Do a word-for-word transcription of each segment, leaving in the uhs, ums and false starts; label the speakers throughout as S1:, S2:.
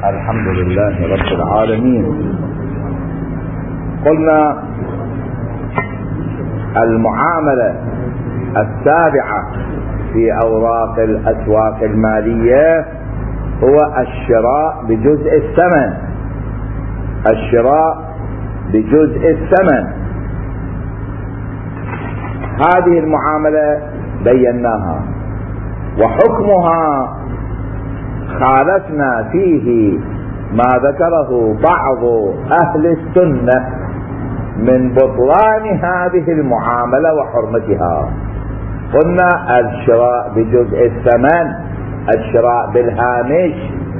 S1: الحمد لله رب العالمين. قلنا المعاملة السابعة في أوراق الأسواق المالية هو الشراء بجزء الثمن. الشراء بجزء الثمن هذه المعاملة بيناها، وحكمها خالفنا فيه ما ذكره بعض أهل السنة من بطلان هذه المعاملة وحرمتها. قلنا الشراء بجزء الثمن، الشراء بالهامش،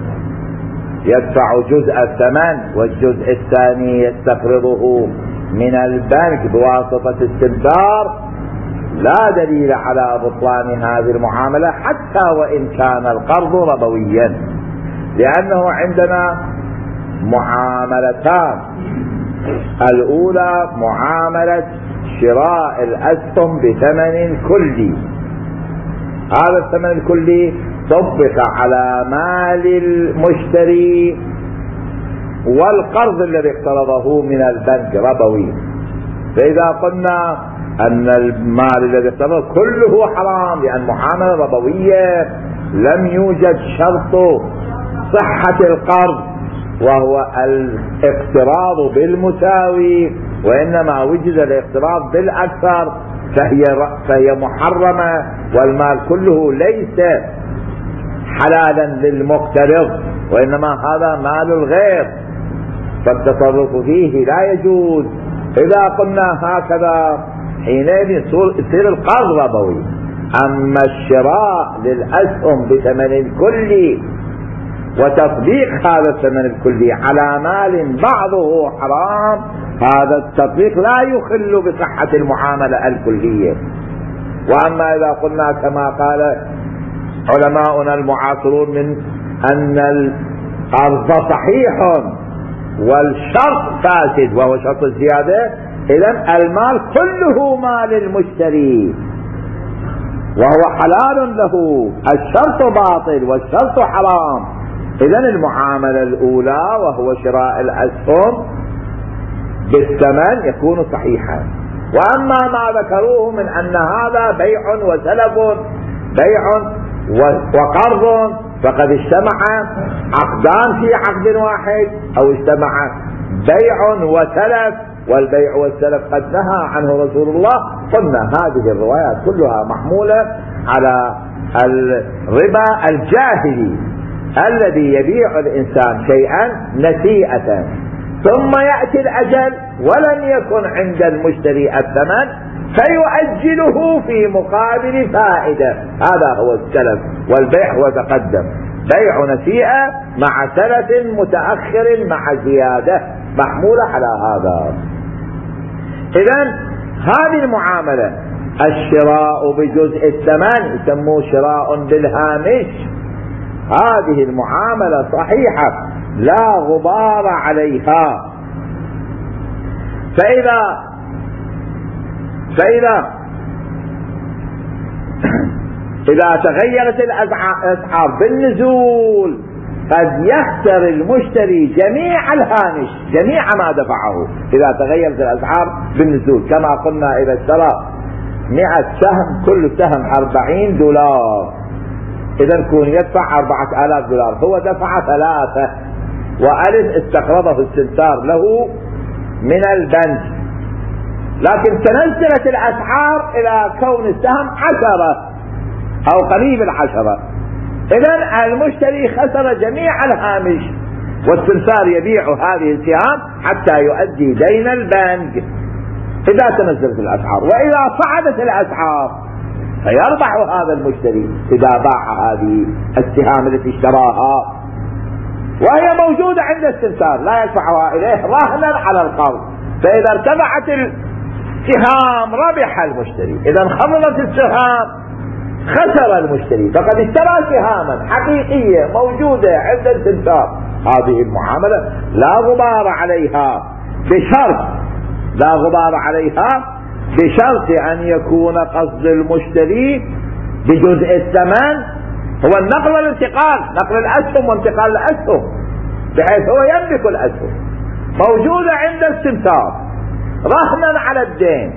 S1: يدفع جزء الثمن والجزء الثاني يستقرضه من البنك بواسطة السمسار، لا دليل على بطلان هذه المعاملة حتى وإن كان القرض ربويا، لأنه عندنا معاملتان. الأولى معاملة شراء الأسهم بثمن كلي، هذا الثمن الكلي طبق على مال المشتري والقرض الذي اقترضه من البنك ربوي. فإذا قلنا أن المال الذي اقترضه كله حرام لأن معاملة ربوية لم يوجد شرط صحة القرض وهو الاقتراض بالمساوي، وإنما وجد الاقتراض بالأكثر فهي فهي محرمة، والمال كله ليس حلالا للمقترض وإنما هذا مال الغير، فالتصرف فيه لا يجوز. إذا قلنا هكذا حينئذ يصير القرض ربوي. أما الشراء للأسهم بثمن كلي وتطبيق هذا الثمن الكلي على مال بعضه حرام، هذا التطبيق لا يخل بصحة المعاملة الكلية. وأما إذا قلنا كما قال علماؤنا المعاصرون من أن القرض صحيح والشرط فاسد وهو شرط الزيادة، إذن المال كله مال المشتري وهو حلال له، الشرط باطل والشرط حرام. إذن المعاملة الأولى وهو شراء الأسهم بالثمن يكون صحيحا. وأما ما ذكروه من أن هذا بيع وسلف، بيع وقرض، فقد اجتمع عقدان في عقد واحد، أو اجتمع بيع وسلف، والبيع والسلف قد نهى عنه رسول الله. قلنا هذه الروايات كلها محمولة على الربا الجاهلي الذي يبيع الإنسان شيئا نسيئة ثم يأتي الأجل ولم يكن عند المشتري الثمن فيؤجله في مقابل فائدة. هذا هو السلف، والبيع هو تقدم، بيع نسيئة مع سلف متأخر مع زيادة محمولة على هذا. إذن هذه المعاملة الشراء بجزء الثمن يسموه شراء بالهامش، هذه المعاملة صحيحة لا غبار عليها. فإذا فإذا إذا تغيرت الأسعار بالنزول قد يخسر المشتري جميع الهامش، جميع ما دفعه إذا تغيرت الأسعار بالنزول. كما قلنا إذا اشترى مئة سهم كل سهم أربعين دولار، إذا يكون يدفع أربعة آلاف دولار، هو دفع ثلاثة وألف استقرضه السمسار له من البنك، لكن تنزلت الأسعار إلى كون السهم عشرة أو قريب العشرة، إذن المشتري خسر جميع الهامش، والسمسار يبيع هذه السهام حتى يؤدي دين البنك إذا تنزلت الأسعار. وإذا صعدت الأسعار فيربح هذا المشتري إذا باع هذه السهام التي اشتراها وهي موجودة عند السمسار لا يدفعها إليه رهنا على القرض، فإذا ارتفعت السهام ربح المشتري، إذا انخفضت السهام خسر المشتري، فقد اشترى سهاما حقيقية موجودة عند السمسار. هذه المعاملة لا غبار عليها، بشرط لا غبار عليها بشرط أن يكون قصد المشتري بجزء الثمن هو النقل والانتقال، نقل الأسهم وانتقال الأسهم، بحيث هو يملك الأسهم موجودة عند السمسار رهنا على الدين،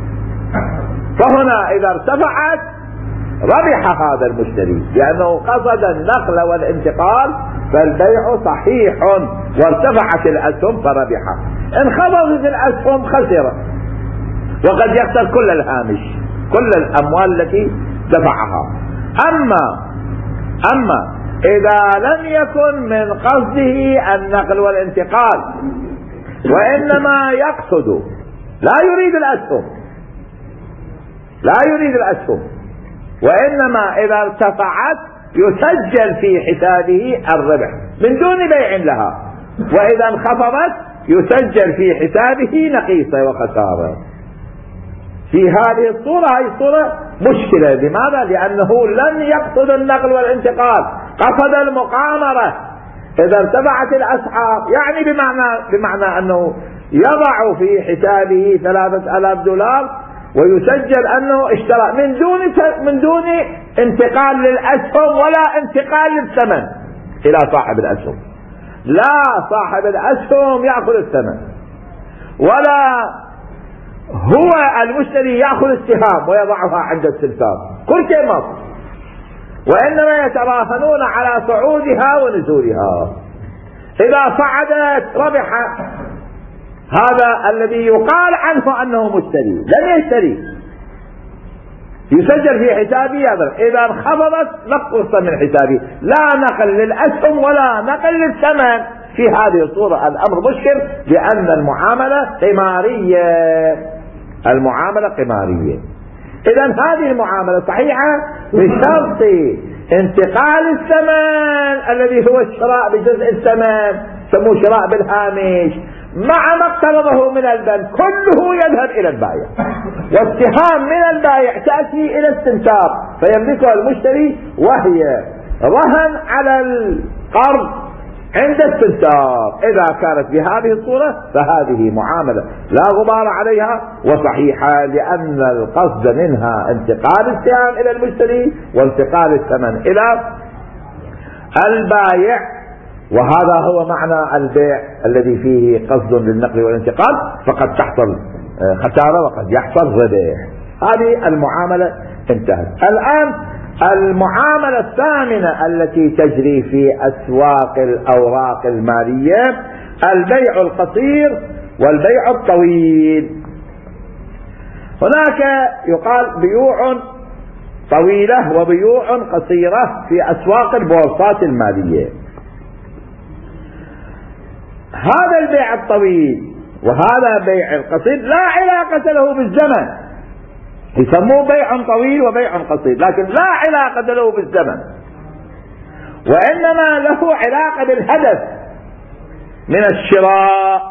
S1: فهنا إذا ارتفعت ربح هذا المشتري لأنه قصد النقل والانتقال، فالبيع صحيح وارتفعت الأسهم فربح. انخفضت الأسهم خسر، وقد يخسر كل الهامش كل الأموال التي دفعها. أما أما إذا لم يكن من قصده النقل والانتقال وإنما يقصد لا يريد الأسهم لا يريد الأسهم وإنما إذا ارتفعت يسجل في حسابه الربح من دون بيع لها، وإذا انخفضت يسجل في حسابه نقيصة وخسارة. في هذه الصورة هذه الصورة مشكلة. لماذا؟ لأنه لم يقصد النقل والانتقال، قصد المقامرة. إذا ارتفعت الأسعار يعني بمعنى بمعنى أنه يضع في حسابه ثلاثة آلاف دولار ويسجل أنه اشترى من دون من دون انتقال للأسهم ولا انتقال للثمن إلى صاحب الأسهم. لا صاحب الأسهم يأخذ الثمن، ولا هو المشتري يأخذ السهام ويضعها عند السمسار، كل شيء مصر، وإنما يتراهنون على صعودها ونزولها. إذا صعدت ربح هذا الذي يقال عنه أنه مشتري، لم يشتري، يسجل في حسابه هذا. إذا انخفضت نقص من حسابه، لا نقل للأسهم ولا نقل للثمن. في هذه الصورة الأمر مشكل، لأن المعاملة قمارية المعاملة قمارية. إذا هذه المعاملة صحيحة بشرط انتقال الثمن الذي هو الشراء بجزء الثمن، سموه شراء بالهامش، مع ما اقترضه من البنك كله يذهب إلى البائع، والسهام من البائع تأتي إلى السمسار فيملكها المشتري، وهي رهن على القرض عند السمسار. إذا كانت بهذه الصورة فهذه معاملة لا غبار عليها وصحيحة، لأن القصد منها انتقال السهام إلى المشتري وانتقال الثمن إلى البائع. وهذا هو معنى البيع الذي فيه قصد للنقل والانتقال، فقد تحصل خسارة وقد يحصل ربح. هذه المعاملة انتهت. الآن المعاملة الثامنة التي تجري في أسواق الأوراق المالية البيع القصير والبيع الطويل. هناك يقال بيوع طويلة وبيوع قصيرة في أسواق البورصات المالية. هذا البيع الطويل وهذا بيع القصير لا علاقة له بالزمن، يسموه بيع طويل وبيع قصير، لكن لا علاقة له بالزمن، وإنما له علاقة بالهدف من الشراء.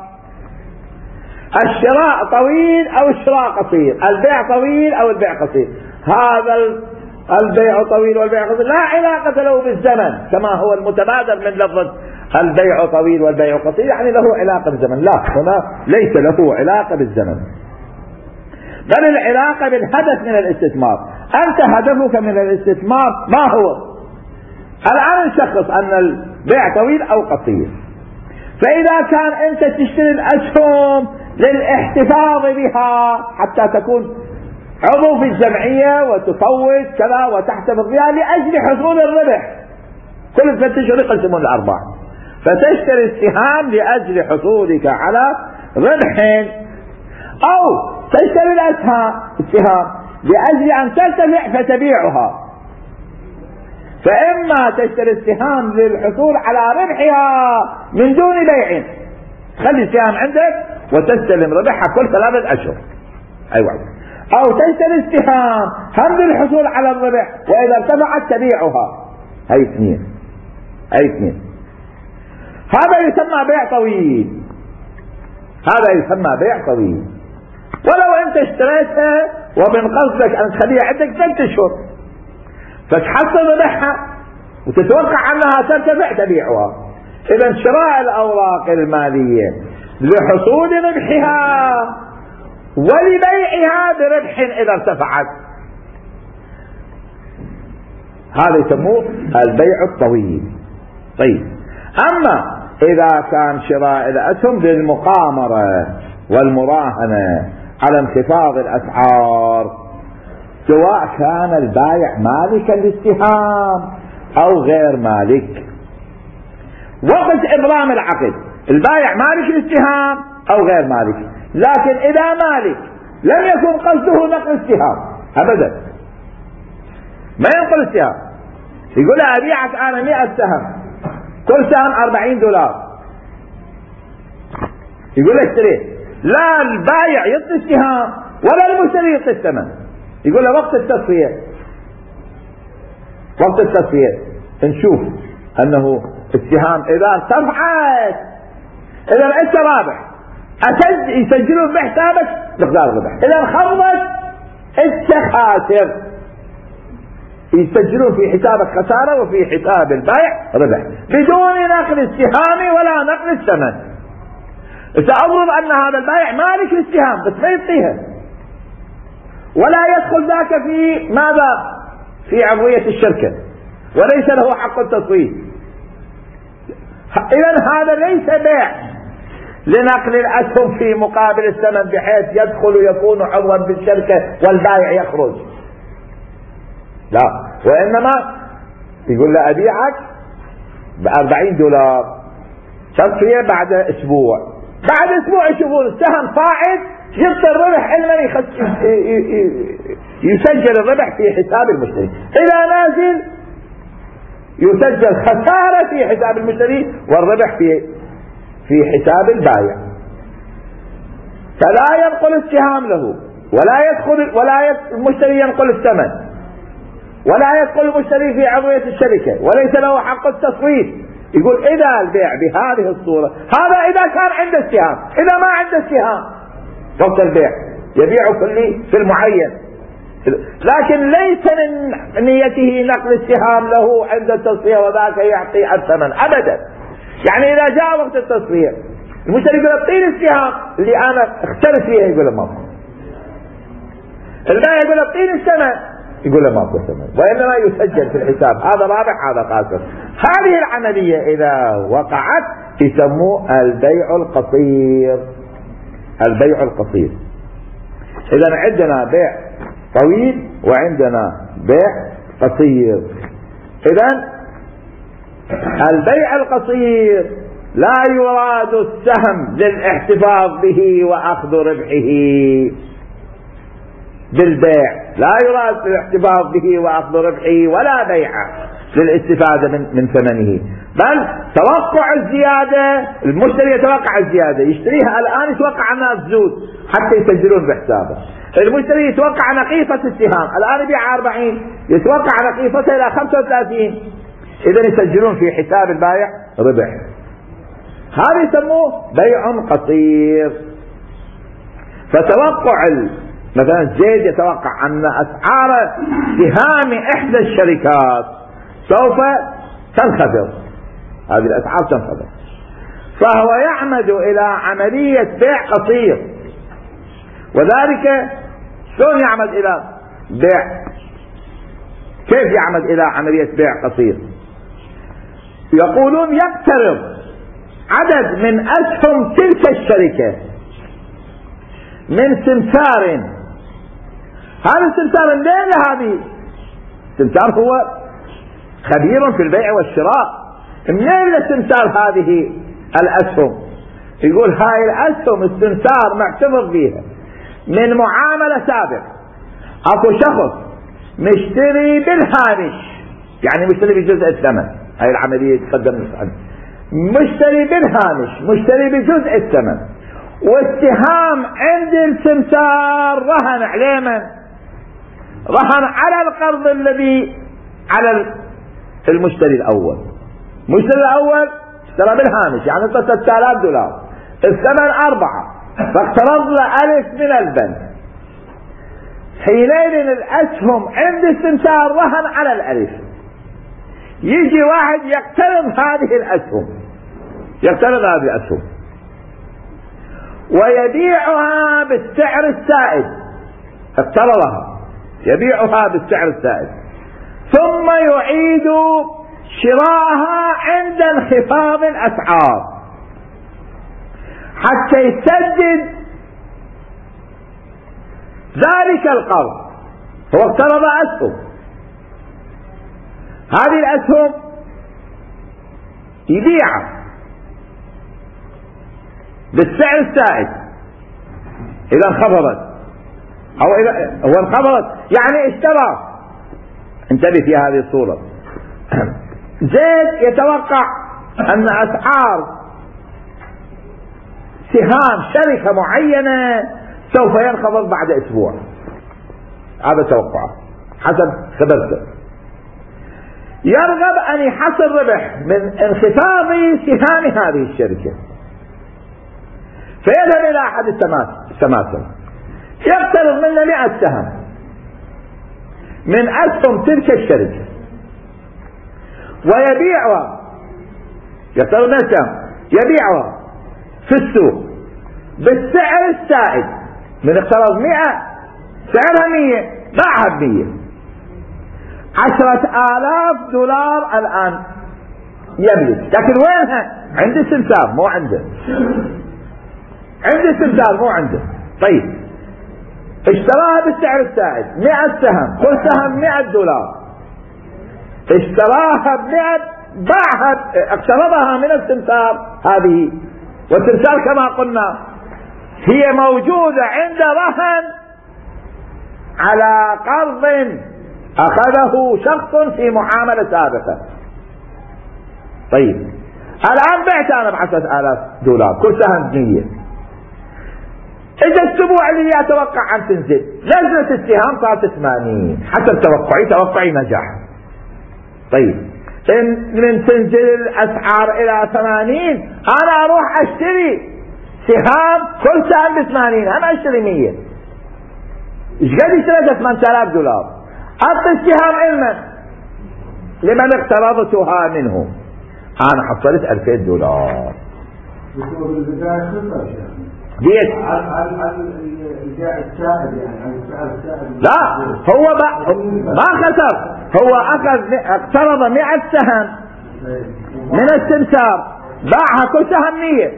S1: الشراء طويل أو الشراء قصير، البيع طويل أو البيع قصير. هذا البيع طويل والبيع قصير لا علاقة له بالزمن كما هو المتبادر من لفظ البيع طويل والبيع قصير، يعني له علاقة بالزمن. لا، هنا ليس له علاقة بالزمن، بل العلاقة بالهدف من الاستثمار. أنت هدفك من الاستثمار ما هو؟ الآن نشخص أن البيع طويل أو قصير. فإذا كان أنت تشتري الأسهم للاحتفاظ بها حتى تكون عضو في الجمعية وتفوت كذا وتحتفظ بها لأجل حصول الربح، كل ثلاثة أشهر يقسمون الأرباح، فتشتري السهام لأجل حصولك على ربح، أو تشتري الأسهم السهام لأجل أن ترتفع فتبيعها. فإما تشتري السهام للحصول على ربحها من دون بيع، خلي السهام عندك وتستلم ربحها كل ثلاثة أشهر، أيوة. أو تشتري السهام هم للحصول على الربح وإذا ارتفعت تبيعها. هاي اثنين هاي اثنين هذا يسمى بيع طويل، هذا يسمى بيع طويل. ولو أنت اشتريتها ومن قصدك أن تخليها عندك ثلاثة أشهر فتحصل ربحها وتتوقع أنها ترتفع تبيعها. إذا شراء الأوراق المالية لحصول ربحها ولبيعها بربح إذا ارتفعت، هذا يسموه البيع الطويل. طيب، أما إذا كان شراء الأسهم بالمقامرة والمراهنة على انخفاض الأسعار، سواء كان البائع مالك الاسهم أو غير مالك. وقت إبرام العقد البائع مالك الاسهم أو غير مالك، لكن إذا مالك لم يكن قصده نقل السهم أبدا، ما ينقل السهم، يقول له أبيعك أنا مئة سهم، كل سهم أربعين دولار، يقول له اشتريه، لا البائع يعطي السهم ولا المشتري يعطي الثمن، يقول له وقت التصفية وقت التصفية نشوف أنه السهام إذا ارتفعت، إذا أنت رابح أسد يسجلون بحسابك مقدار الربح، إذا انخفضت أنت خاسر، يسجلون في حسابك خسارة وفي حساب البائع ربح بدون نقل السهام ولا نقل الثمن. سأفرض أن هذا البائع مالك السهام بس ما يعطيها، ولا يدخل ذاك في ماذا؟ في عضوية الشركة، وليس له حق التصويت. إذن هذا ليس بيع لنقل الأسهم في مقابل الثمن بحيث يدخل ويكون عضوا بالشركة والبائع يخرج، لا، وإنما يقول له أبيعك بأربعين دولار، تصفية بعد أسبوع، بعد أسبوع يشوفون السهم صاعد يبقى الربح إلا يسجل الربح في حساب المشتري، إذا نازل يسجل خسارة في حساب المشتري والربح في في حساب البائع. فلا ينقل السهام له ولا يدخل ولا المشتري ينقل الثمن، ولا يدخل المشتري في عضوية الشركة، وليس له حق التصويت. يقول إذا البيع بهذه الصورة، هذا إذا كان عنده السهام، إذا ما عنده السهام وقت البيع يبيع كل في المعين، لكن ليس من نيته نقل السهام له عند التصفية وذاك يعطي الثمن أبدا. يعني إذا جاء وقت التصفية المشتري يقول اعطيني السهام اللي أنا اختلف فيها، يقول له ماكو، البائع يقول اعطيني الثمن، يقول له ماكو ثمن، وإنما يسجل في الحساب هذا رابح هذا خاسر. هذه العملية إذا وقعت يسموه البيع القصير. البيع القصير. إذا عندنا بيع طويل وعندنا بيع قصير. إذا البيع القصير لا يراد السهم للاحتفاظ به وأخذ ربحه بالبيع، لا يراد الاحتفاظ به وأخذ ربحه ولا بيع للاستفادة من, من ثمنه، بل توقع الزيادة. المشتري يتوقع الزيادة، يشتريها الآن يتوقع أنها تزود حتى يسجلون بحسابه. المشتري يتوقع نقيصة السهام، الآن يبيع أربعين، يتوقع نقيصتها إلى خمسة وثلاثين، إذن يسجلون في حساب البائع ربح. هذا يسموه بيع قصير. فتوقع مثلا زيد يتوقع أن أسعار سهام إحدى الشركات سوف تنخفض، هذه الأسعار تنخفض، فهو يعمد إلى عملية بيع قصير. وذلك شلون يعمد إلى بيع؟ كيف يعمد إلى عملية بيع قصير؟ يقولون يقترض عدد من أسهم تلك الشركة من سمسار. هذا السمسار منين هذه؟ السمسار هو خبير في البيع والشراء، منين السمسار هذه الأسهم؟ يقول هاي الأسهم السمسار معتبر فيها من معاملة سابقة، اكو شخص مشتري بالهامش، يعني مشتري بجزء الثمن، هاي العملية تقدم مشتري بالهامش، مشتري بجزء الثمن، والسهام عند السمسار رهن عليه، من رهن على القرض الذي على المشتري الأول. المشتري الأول اشترى بالهامش، يعني انت ستة آلاف دولار، الثمن أربعة، فاقترض له ألف من البنك. حينئذ الأسهم عند السمسار رهن على الألف، يجي واحد يقترض هذه الأسهم، يقترض هذه الأسهم ويبيعها بالسعر السائد، اقترضها يبيعها بالسعر السائد، ثم يعيد شراءها عند انخفاض الأسعار حتى يسدد ذلك القرض. هو اقترض أسهم، هذه الأسهم يبيعها بالسعر السائد إذا انخفضت، أو إذا هو انخفضت يعني اشترى. انتبه في هذه الصورة. زيد يتوقع أن أسعار سهام شركة معينة سوف ينخفض بعد أسبوع، هذا توقعه حسب خبرته. يرغب أن يحصل ربح من انخفاض سهام هذه الشركة، فيذهب إلى أحد السماسرة يقترض منه مئة سهم من أسهم تلك الشركة ويبيعها، يقترض منه سهم يبيعها في السوق بالسعر السائد. من اقترض مئة سعرها مية باعها بمية، عشرة آلاف دولار الآن يملك، لكن وينها؟ عند السمسار مو عنده، عند السمسار مو عنده. طيب اشتراها بالسعر السائد مئة سهم، كل سهم مئة دولار، اشتراها بمئة، باعها اقترضها من السمسار هذه، والسمسار كما قلنا هي موجودة عند رهن على قرض أخذه شخص في معاملة سابقة. طيب الآن بعت أنا بعشرة آلاف دولار كل سهم مية، إذا الأسبوع اللي يتوقع أن تنزل نزلت السهام صارت ثمانين حسب توقعي، توقعي نجاح. طيب إن من تنزل الأسعار إلى ثمانين أنا أروح أشتري سهام كل سهم بثمانين، أنا أشتري مية. إيش قد اشتريت؟ ثمانية آلاف دولار. أعطي السهام علما لمن اقترضتها منه، أنا حصلت ألفين دولار. ديت لا هو ما خسر، هو أخذ اقترض مئة سهم من السمسار باعها كل سهم مية.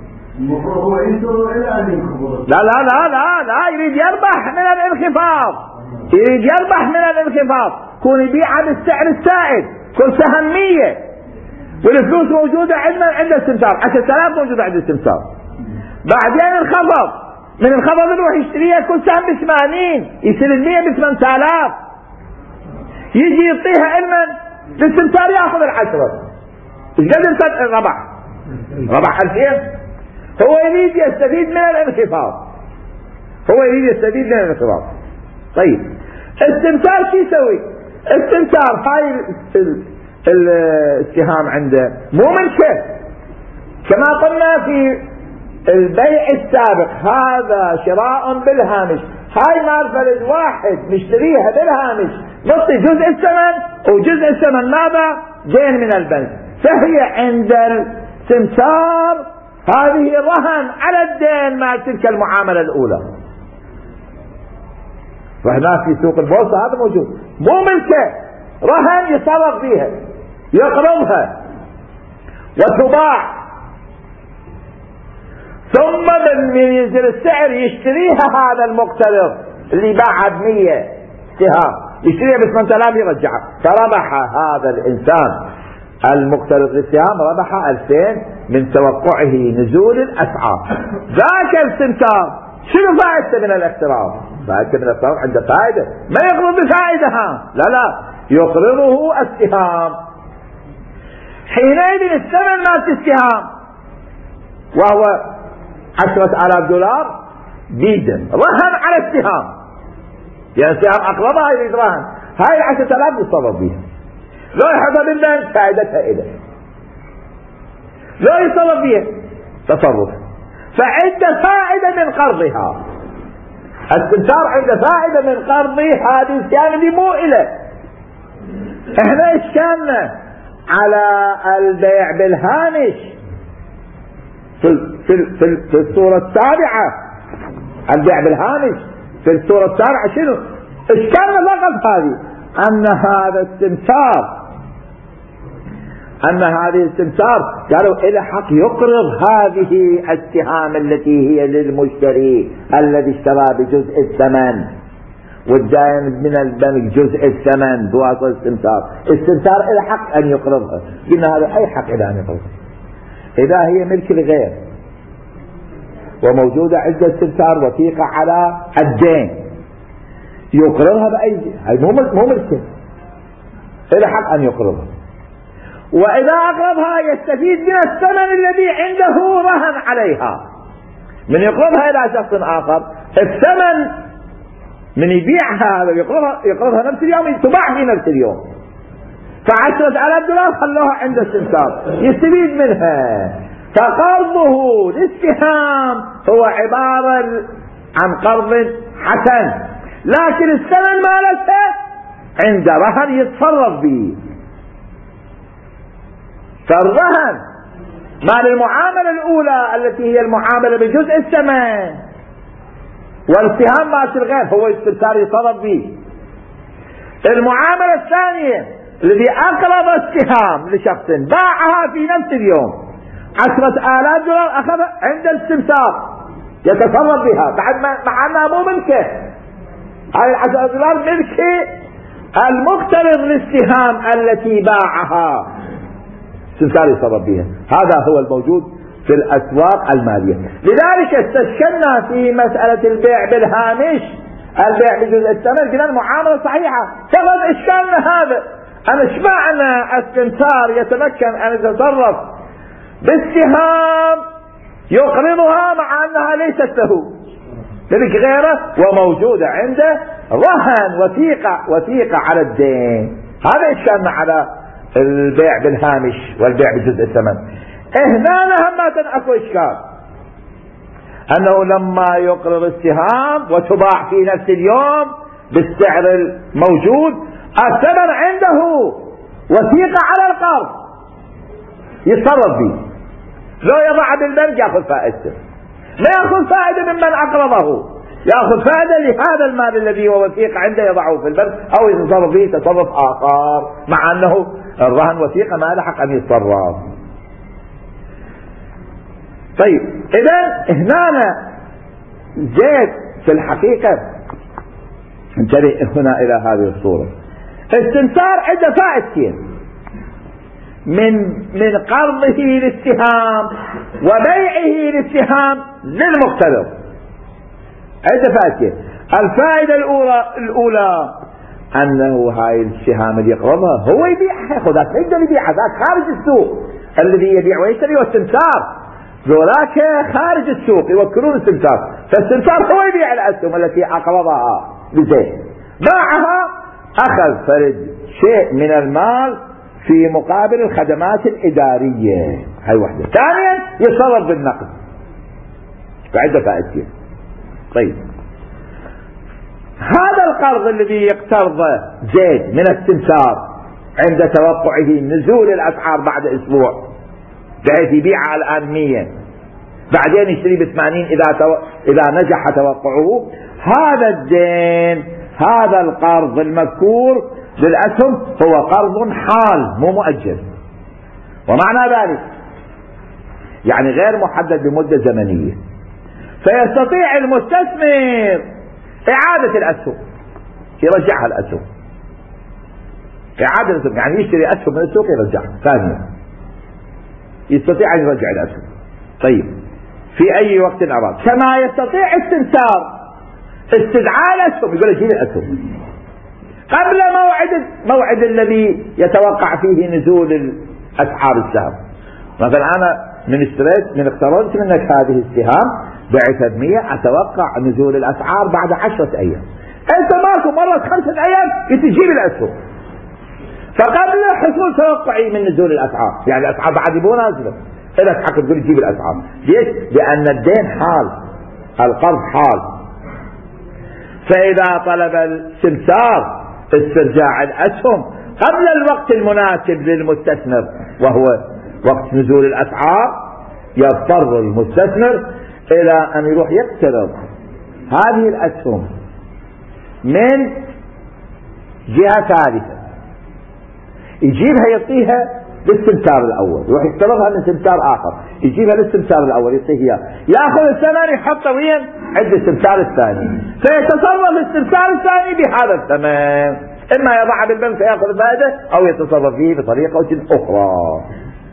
S1: لا لا لا لا لا يريد يربح من الانخفاض، يريد يربح من الانخفاض، كون يبيعها بالسعر السائد كل سهم مية، والفلوس موجودة عندنا عند السمسار، عشرة آلاف موجودة عند السمسار. بعدين انخفض، من انخفض يروح يشتريها كل سهم بثمانين، يصير المية بثمانية آلاف، يجي يعطيها علما للسمسار ياخذ العشرة. ايش قد ربح؟ ربح ألفين. هو يريد يستفيد من الانخفاض، هو يريد يستفيد من الانخفاض. طيب السمسار شو يسوي؟ السمسار هاي السهام عنده مو ملكه، كما قلنا في البيع السابق هذا شراء بالهامش، هاي مال بلد واحد نشتريها بالهامش، نعطي جزء الثمن وجزء الثمن ماذا؟ دين من البنك، فهي عند السمسار هذه رهن على الدين مال تلك المعاملة الأولى. وهناك في سوق البورصة هذا موجود، مو ملكه، رهن يتصرف فيها، يقرضها وتباع، ثم من ينزل السعر يشتريها هذا المقترض اللي باعها بمية سهام، يشتريها بثمانية آلاف يرجعها، فربح هذا الإنسان المقترض للسهام ربح ألفين من توقعه نزول الأسعار. ذاك السمسار شنو فائدته من الاقتراض؟ فائدته من الاقتراض عنده فائدة، ما يقرض بفائدة، ها لا لا يقرضه السهام. حينئذ الثمن مال السهام وهو عشرة آلاف دولار جيدا رهن على السهام، يعني السهام أقرضها يريد رهن، هاي العشرة آلاف يتصرف بها، لو يحضر بالبنك فائدتها إليه، لو يتصرف بها تصرف، فعنده فائدة من قرضها. السمسار عنده فائدة من قرضه هذه السهام اللي مو إله. احنا اشكالنا على البيع بالهامش في, في, في, في الصورة السابعة، البيع بالهامش في الصورة السابعة شنو اشكالنا؟ لقب هذه أن هذا السمسار أن هذه السمسار قالوا إلى حق يقرض هذه السهام التي هي للمشتري الذي اشترى بجزء الثمن والدائن من البنك جزء الثمن بواسطة السمسار. السمسار إلى حق أن يقرضها. قلنا هذا أي حق إلى أن يقرضها إذا هي ملك الغير وموجودة عند السمسار وثيقة على الدين يقرضها بأي هي مو مو ملكه، إلى حق أن يقرضها. وإذا أقرضها يستفيد من الثمن الذي عنده رهن عليها. من يقرضها إلى شخص آخر الثمن من يبيعها هذا يقرضها, يقرضها نفس اليوم تباع في نفس اليوم. فعشرة آلاف دولار خلوها عند السمسار يستفيد منها. فقرضه للسهام هو عبارة عن قرض حسن، لكن الثمن مالته عند رهن يتصرف به. فالرهن مال المعاملة الأولى التي هي المعاملة بجزء الثمن، والسهام مال الغير هو السمسار يتصرف به. المعاملة الثانية الذي أقرض السهام لشخص باعها في نفس اليوم عشرة آلاف دولار أخذها عند السمسار يتصرف بها بعد مع أنها مو ملكه. هذه العشرة دولار ملك المقترض للسهام التي باعها، السمسار يتصرف بها. هذا هو الموجود في الأسواق المالية. لذلك استشكلنا في مسألة البيع بالهامش، البيع بجزء الثمن، قلنا المعاملة صحيحة. فقط إشكالنا هذا، أنا ايش معنى السمسار يتمكن أن يتصرف بالسهام يقرضها مع أنها ليست له ملك غيره وموجودة عنده رهن وثيقة وثيقة على الدين. هذا إشكالنا على البيع بالهامش والبيع بجزء الثمن. هنا همة أكو إشكال أنه لما يقرض السهام وتباع في نفس اليوم بالسعر الموجود الثمن عنده وثيقة على القرض يتصرف به. لو يضع بالبنك يأخذ فائدته، لا يأخذ فائدة ممن أقرضه، يأخذ فائدة لهذا المال الذي هو وثيقة عنده يضعه في البنك أو يتصرف به تصرف آخر، مع أنه الرهن وثيقة ما له حق أن يتصرف. طيب إذا هنا زيد في الحقيقة انتبه هنا إلى هذه الصورة. السمسار عنده فائدتين من من قرضه للسهام وبيعه للسهام للمقترض. عنده فائدتين. الفائدة الأولى الأولى أنه هاي السهام اللي يقرضها هو يبيعها، خذها ما يقدر يبيعها، ذاك خارج السوق الذي يبيع ويشتري والسمسار ذولاك خارج السوق يوكلون السمسار، فالسمسار هو يبيع الأسهم التي أقرضها بزيت، باعها أخذ فرد شيء من المال في مقابل الخدمات الإدارية. هاي وحدة. ثانيا يصرف بالنقد فعنده فائدتين. طيب هذا القرض الذي يقترضه زيد من السمسار عند توقعه نزول الأسعار بعد أسبوع بحيث يبيعها الآن مية بعدين يشتري بثمانين إذا تو... إذا نجح توقعه، هذا الدين هذا القرض المذكور للأسهم هو قرض حال مو مؤجل. ومعنى ذلك يعني غير محدد بمدة زمنية، فيستطيع المستثمر إعادة الأسهم، يرجعها الأسهم، إعادة الأسهم يعني يشتري أسهم من السوق يرجعها ثانيا، يستطيع أن يرجع الأسهم. طيب في أي وقت أراد. كما يستطيع السمسار استدعاء الأسهم، يقول أجيب الأسهم قبل موعد موعد الذي يتوقع فيه نزول الأسعار السهم. مثلا أنا من اشتريت من اقترضت منك هذه السهام بعتها بمية، أتوقع نزول الأسعار بعد عشرة أيام، أنت ماكو مرة خمسة أيام تجيب الأسهم، فقبل حصول توقعي من نزول الأسعار يعني الأسعار بعد يبون نازلة إلك حق تقول تجيب الأسعار. ليش؟ لأن الدين حال، القرض حال. فإذا طلب السمسار استرجاع الأسهم قبل الوقت المناسب للمستثمر وهو وقت نزول الأسعار، يضطر المستثمر إلى أن يروح يقترض هذه الأسهم من جهة ثالثة، يجيبها يعطيها بالاستمتار الاول، يروح يقترضها من استمتار اخر، يجيبها للاستمتار الاول يعطيه اياه، ياخذ الثمن يحطه وين؟ عند الاستمتار الثاني، فيتصرف الاستمتار الثاني بهذا الثمن، اما يضعها بالبنك فياخذ فائده او يتصرف فيه بطريقه اخرى.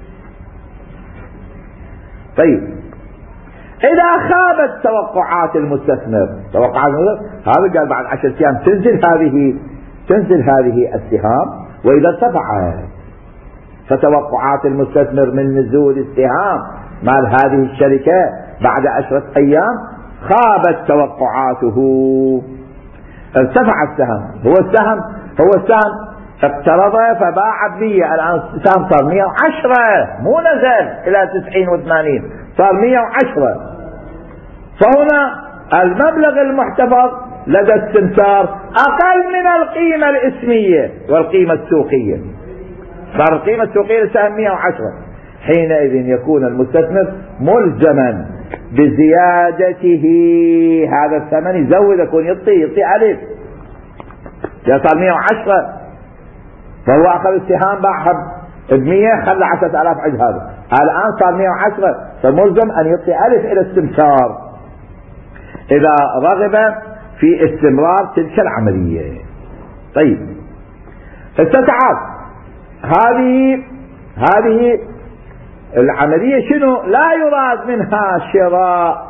S1: طيب اذا خابت توقعات المستثمر، توقعات المستثمر هذا قال بعد عشرة ايام تنزل هذه تنزل هذه السهام، واذا ارتفعت فتوقعات المستثمر من نزول السهام مال هذه الشركة بعد عشرة ايام خابت توقعاته، ارتفع السهم، هو السهم هو السهم اقترض فباع بمية، الان السهم صار مية وعشرة، مو نزل الى تسعين وثمانين، صار مية وعشرة، فهنا المبلغ المحتفظ لدى السمسار اقل من القيمة الاسمية والقيمة السوقية، صار القيمة السوقية للسهم مية وعشرة، حينئذ يكون المستثمر ملزما بزيادته هذا الثمن، يزود، يكون يعطي يعطي ألف، صار مية وعشرة، فهو أخذ السهام باعها بمية، خلى عشرة آلاف عند هذا، الآن صار مية وعشرة، فملزم أن يعطي ألف إلى السمسار إذا رغب في استمرار تلك العملية. طيب استطاعت هذه هذه العملية شنو؟ لا يراد منها شراء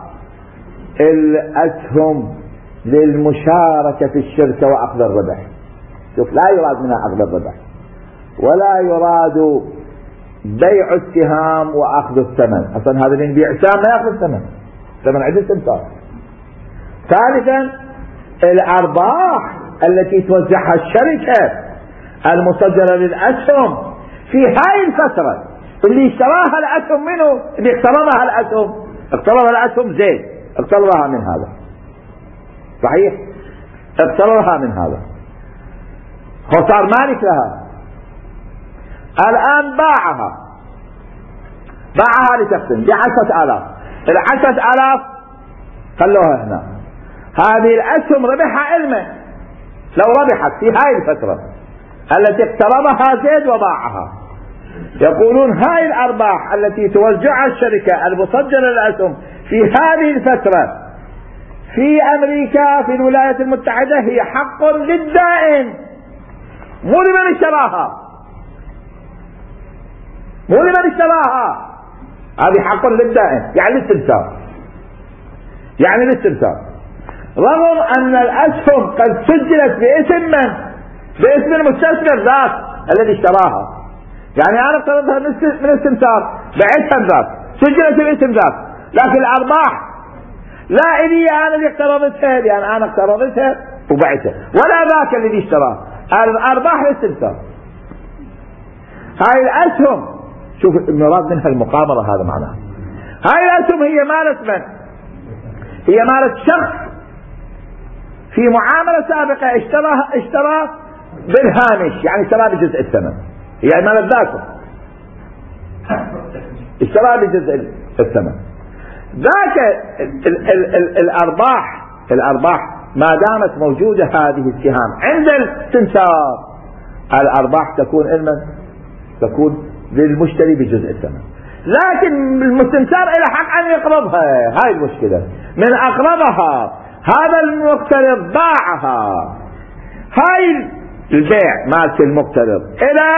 S1: الأسهم للمشاركة في الشركة وأخذ الربح، شوف، لا يراد منها أخذ الربح، ولا يراد بيع السهام وأخذ الثمن، أصلا هذا اللي يبيع سهم ما يأخذ الثمن، الثمن عند السمسار. ثالثا الأرباح التي توزعها الشركة المصدرة للأسهم في هاي الفترة، اللي اشتراها الأسهم منه، اللي اقترضها الأسهم، اقترضها الأسهم زين، اقترضها من هذا، صحيح، اقترضها من هذا، هو صار مالك لها، الآن باعها باعها لشخص بعشرة آلاف، العشرة آلاف خلوها هنا، هذه الأسهم ربحها علمه، لو ربحت في هاي الفترة التي اقترضها زيد وباعها، يقولون هاي الأرباح التي توزعها الشركة المصدرة للأسهم في هذه الفترة في أمريكا في الولايات المتحدة هي حق للدائن، مو لمن اشتراها، مو لمن اشتراها، هذه حق للدائن، يعني للسمسار، يعني للسمسار، رغم أن الأسهم قد سجلت باسم من؟ باسم المستثمر ذات الذي اشتراها، يعني أنا اقترضتها من السمسار بعتها ذات، سجلت باسم ذات، لكن الأرباح لا إلي أنا اللي اقترضتها، لأن أنا اقترضتها وبعتها، ولا ذاك الذي اشتراها، الأرباح للسمسار. هاي الأسهم، شوف المراد منها المقامرة، هذا معناه هاي الأسهم هي مالت من؟ هي مالت شخص في معاملة سابقة اشتراها اشترى بالهامش، يعني اشترى بجزء الثمن، هي مالت ذاته، اشترى بجزء الثمن، ذاك ال ال ال الأرباح الأرباح ما دامت موجودة هذه السهام عند السمسار، الأرباح تكون علما، تكون للمشتري بجزء الثمن، لكن المستثمر له حق أن يقرضها، هاي المشكلة، من أقرضها هذا المقترض باعها، هاي البيع مالت المقترض إلى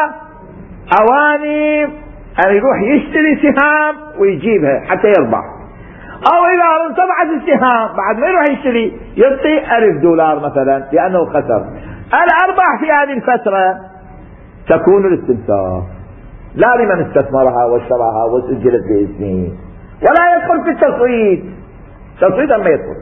S1: أواني أن يروح يشتري سهام ويجيبها حتى يربح، أو إذا انطبعت السهام بعد ما يروح يشتري يعطي ألف دولار مثلا لأنه خسر، الأرباح في هذه الفترة تكون للسمسار، لا لمن استثمرها واشتراها وسجلت باسمه، ولا يدخل في التصويت، تصويت ما يدخل.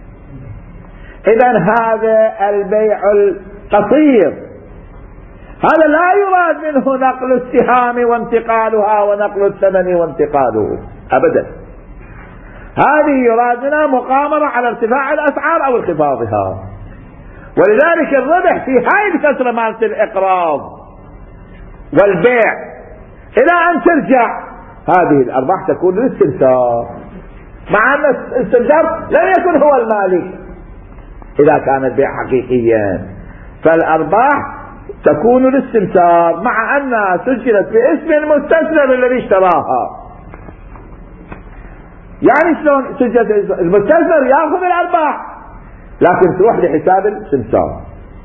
S1: إذن هذا البيع القصير هذا لا يراد منه نقل السهام وانتقالها ونقل الثمن وانتقاله أبدا، هذه يراد منها مقامرة على ارتفاع الأسعار أو انخفاضها، ولذلك الربح في هاي الفترة مالت الإقراض والبيع إلى أن ترجع هذه الأرباح تكون للاستمسار، مع أن الاستمسار لن يكون هو المالك إذا كان البيع حقيقيا، فالأرباح تكون الاستمسار مع أنها سجلت باسم المستثمر الذي اشتراها. يعني شلون سجلت؟ المستثمر ياخذ الأرباح لكن تروح لحساب السمسار.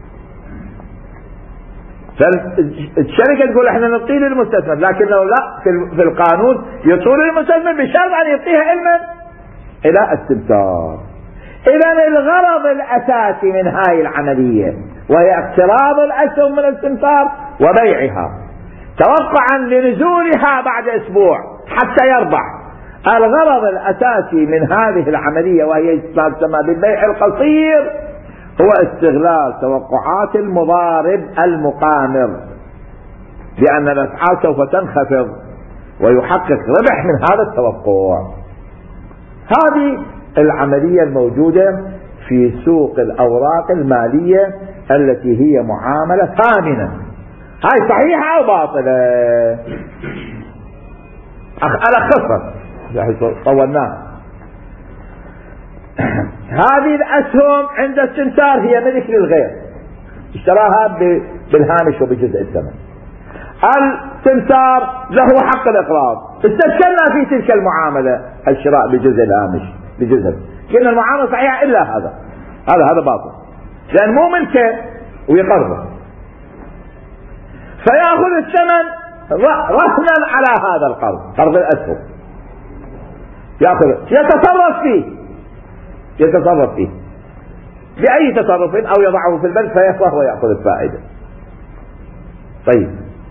S1: فالشركة تقول احنا نعطيه للمستثمر، لكن لو لا في القانون يعطون للمستثمر بشرط ان يعطيها علما الى السمسار. اذا الغرض الاساسي من هاي العملية وهي اقتراض الاسهم من السمسار وبيعها توقعا لنزولها بعد اسبوع حتى يربح. الغرض الاساسي من هذه العملية وهي ما تسمى بالبيع القصير هو استغلال توقعات المضارب المقامر لأن الأسعار سوف تنخفض ويحقق ربح من هذا التوقع. هذه العملية الموجودة في سوق الأوراق المالية التي هي معاملة ثامنة. هاي صحيحة أو باطلة؟ ألخصها طولناها. هذه الأسهم عند السمسار هي ملك للغير، اشتراها بالهامش وبجزء الثمن. السمسار له حق الإقراض، استشكلنا في تلك المعاملة الشراء بجزء الهامش بجزء، كنا المعاملة صحيحة إلا هذا هذا هذا باطل لأن مو ملكه ويقرضه، فيأخذ الثمن رهنا على هذا القرض، قرض الأسهم يأخذ يتصرف فيه يتصرف فيه بأي تصرف أو يضعه في البنك فهو يأخذ الفائدة. طيب،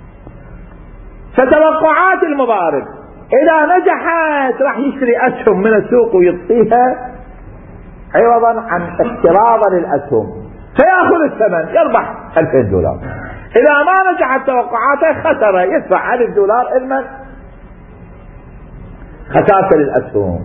S1: فتوقعات المضارب إذا نجحت راح يشتري أسهم من السوق ويعطيها عوضا عن اقتراضا للأسهم فيأخذ الثمن يربح ألفين دولار. إذا ما نجحت توقعاته خسر يدفع ألف دولار المن خسارة للأسهم.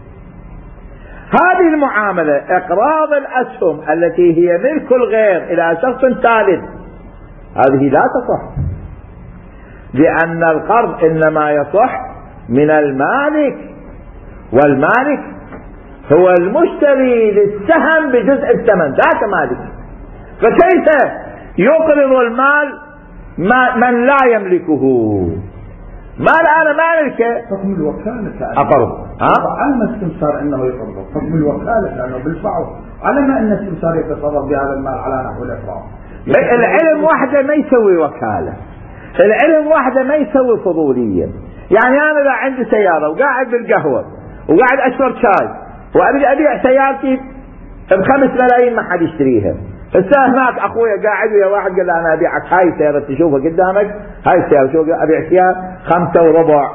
S1: هذه المعاملة إقراض الأسهم التي هي ملك الغير إلى شخص ثالث هذه لا تصح، لأن القرض إنما يصح من المالك، والمالك هو المشتري للسهم بجزء الثمن ذاك مالك. فكيف يقرض المال من لا يملكه؟ مال أنا ما ملكه.
S2: حكم الوكالة
S1: أقرض
S2: علم السمسار أنه يقرضه، حكم الوكالة لأنه بالفعل علم أن السمسار يتصرف بهذا المال على نحو الإقراض.
S1: العلم وحده ما يسوي وكالة، العلم وحده ما يسوي فضولية. يعني أنا إذا عندي سيارة وقاعد بالقهوة وقاعد أشرب شاي وأبي أبيع سيارتي بخمس ملايين ما حد يشتريها، هسه هناك أخويا قاعد ويا واحد قال له أنا أبيعك هاي السيارة تشوفها قدامك، هاي السيارة شو أبيع فيها خمسة وربع،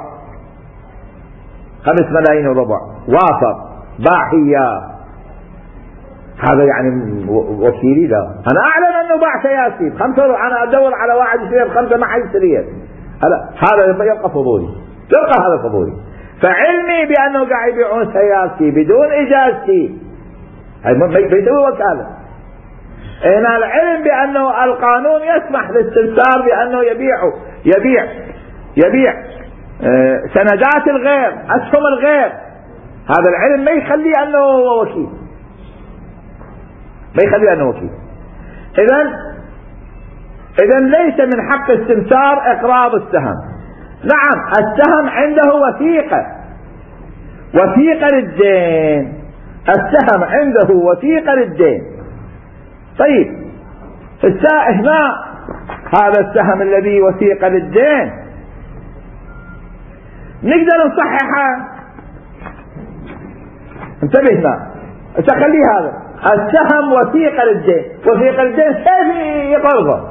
S1: خمس ملايين وربع، وافق باع هي. هذا يعني وكيلي لا، أنا أعلم أنه باع سيارتي بخمسة وربع، أنا أدور على واحد يشتريها بخمسة ما حد يشتريها. هذا يبقى فضولي، يبقى هذا فضولي. فعلمي بأنه قاعد يبيعون سيارتي بدون إجازتي هاي ما يسوي وكالة. هنا العلم بأنه القانون يسمح للسمسار بأنه يبيع يبيع يبيع اه سندات الغير، أسهم الغير، هذا العلم ما يخليه أنه وكيل، ما يخليه أنه وكيل. إذن إذن ليس من حق السمسار إقراض السهم. نعم السهم عنده وثيقة، وثيقة للدين، السهم عنده وثيقة للدين. طيب هنا هذا السهم الذي وثيقة للدين نقدر نصححه. انتبه هنا خليه هذا السهم وثيقة للدين، وثيقة للدين كيف يقرضه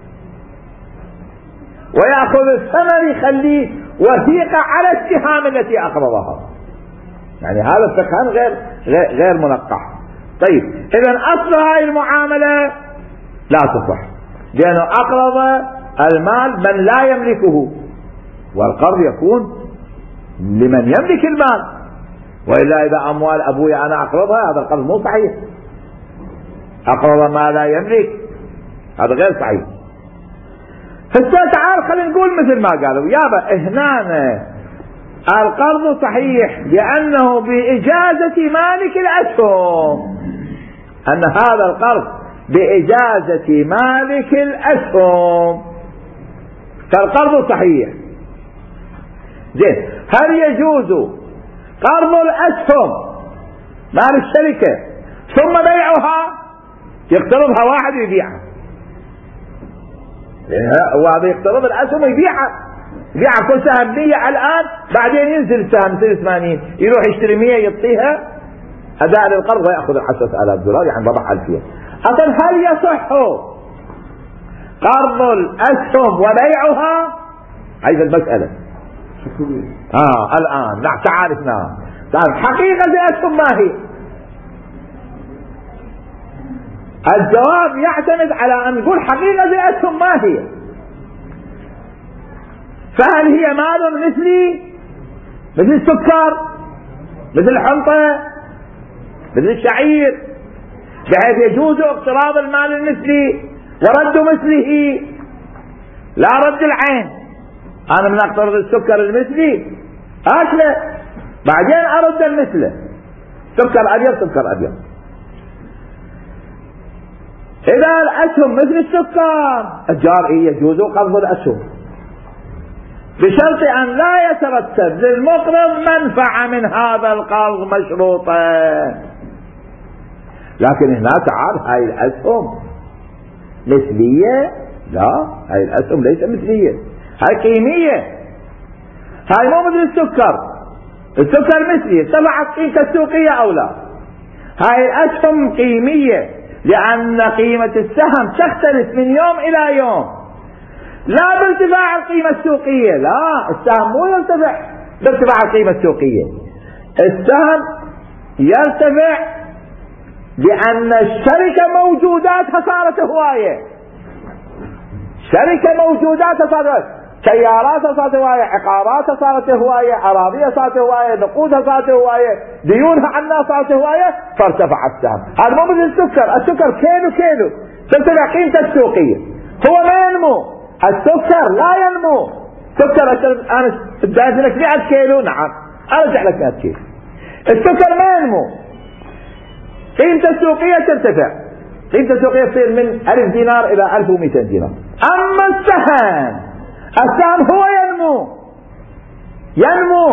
S1: ويأخذ الثمن يخليه وثيقة على السهام التي أقرضها. يعني هذا الفقه غير غير منقح. طيب إذن أصل هذه المعاملة لا تصح لأنه أقرض المال من لا يملكه، والقرض يكون لمن يملك المال، وإلا إذا أموال أبوي أنا أقرضها هذا القرض مو صحيح، أقرض ما لا يملك هذا غير صحيح. هسه تعال خلينا نقول مثل ما قالوا يابا هنا القرض صحيح لأنه بإجازة مالك الأسهم، أن هذا القرض بإجازة مالك الأسهم، فالقرض صحيح. زين، هل يجوز قرض الأسهم مال الشركة ثم بيعها؟ يقترضها واحد ويبيعها، هو يقترض الأسهم ويبيعها، يبيعها كل سهم مية الآن، بعدين ينزل السهم يصير ثمانين، يروح يشتري مية يعطيها أداء للقرض ويأخذ عشرة آلاف دولار، يعني ربح ألفين. أصلا هل يصح قرض الأسهم وبيعها؟ هذه المسألة. آه الآن لا تعرف نعم تعرف حقيقة الأسهم ما هي؟ الجواب يعتمد على أن نقول حقيقة الأسهم ما هي. فهل هي مال مثلي مثل السكر مثل الحنطة مثل الشعير بحيث يجوز اقتراض المال المثلي ورد مثله لا رد العين؟ انا من اقترض السكر المثلي اكله بعدين ارد المثله، سكر ابيض سكر ابيض. اذا الاسهم مثل السكر الجار إيه يجوز قبض الاسهم بشرط ان لا يترتب للمقرض منفعه من هذا القرض مشروطه. لكن هنا تعال هاي الاسهم مثليه؟ لا، هاي الاسهم ليس مثليه، هاي قيميه، هاي مو مثل السكر. السكر مثلي ارتفعت قيمته السوقيه او لا، هاي الاسهم قيميه لان قيمه السهم تختلف من يوم الى يوم، لا بارتفاع القيمه السوقيه، لا السهم مو يرتفع بارتفاع القيمه السوقيه، السهم يرتفع لأن الشركة موجوداتها صارت هواية، شركة موجوداتها صارت سياراتها صارت هواية، عقاراتها صارت هواية، أراضيها صارت هواية، نقودها صارت هواية، ديونها عنا صارت هواية، فارتفع السهم. هذا مو مثل السكر، السكر كيلو كيلو ترتفع قيمته السوقية، هو ما ينمو، السكر لا ينمو. سكر أنا اديت لك مئة كيلو، نعم أرجع لك مئة كيلو، السكر ما ينمو، قيمته السوقية ترتفع، قيمته السوقية تصير من ألف دينار إلى ألف ومئتين دينار. أما السهم، السهم هو ينمو ينمو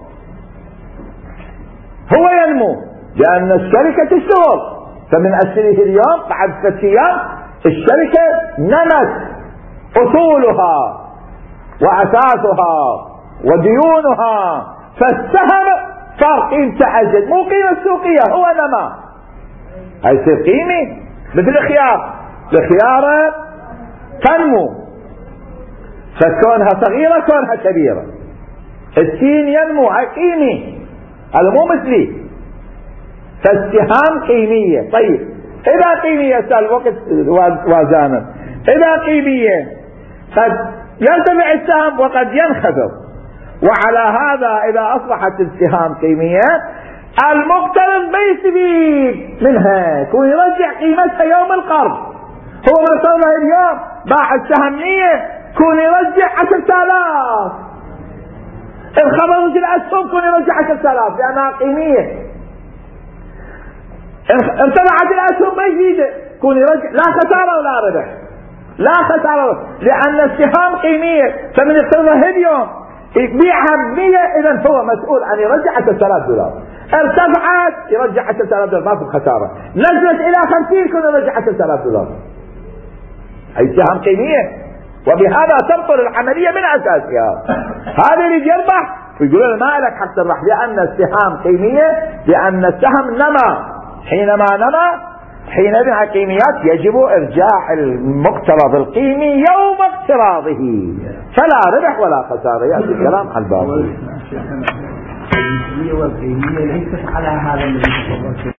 S1: هو ينمو لأن الشركة تشتغل، فمن أسره اليوم بعد ثلاث أيام الشركة نمت، أصولها وأساسها وديونها، فالسهم صار قيمته أزيد، مو قيمة السوقية، هو نما، هاي يصير قيمة مثل الخيار، الخيارة تنمو فكونها صغيرة كونها كبيرة، التين ينمو هاي قيمة، هذا مو مثلي، فالسهام قيمية. طيب إذا قيمية سأل وقت وازانا، إذا قيمية قد يرتفع السهم وقد ينخفض، وعلى هذا إذا أصبحت السهام قيمية المقترض ما يستفيد منها، يكون يرجع قيمتها يوم القرض، هو مرتضى اليوم باع السهم مية يكون يرجع عشرة آلاف، انخفضت الأسهم يكون يرجع عشرة آلاف لأنها قيمية، ارتفعت الأسهم ما يزيد يكون يرجع، لا خسارة ولا ربح، لا خسارة لأن السهام قيمية، فمن يقترضها اليوم يبيعها بمية إذا هو مسؤول أن يرجع عشرة آلاف دولار، ارتفعت يرجع عشرة آلاف دولار ما في خسارة، نزلت إلى خمسين يكون يرجع عشرة آلاف دولار، هي سهام قيمية، وبهذا تبطل العملية من أساسها. هذا اللي يربح يقولون ما لك حق تربح لأن السهام قيمية، لأن السهم نما، حينما نما حينئذ القيميات يجب إرجاع المقترض القيمي يوم اقتراضه، فلا ربح ولا خسارة. يأتي الكلام عن الباقي.
S3: القيمية والقيمية ليست على هذا الذي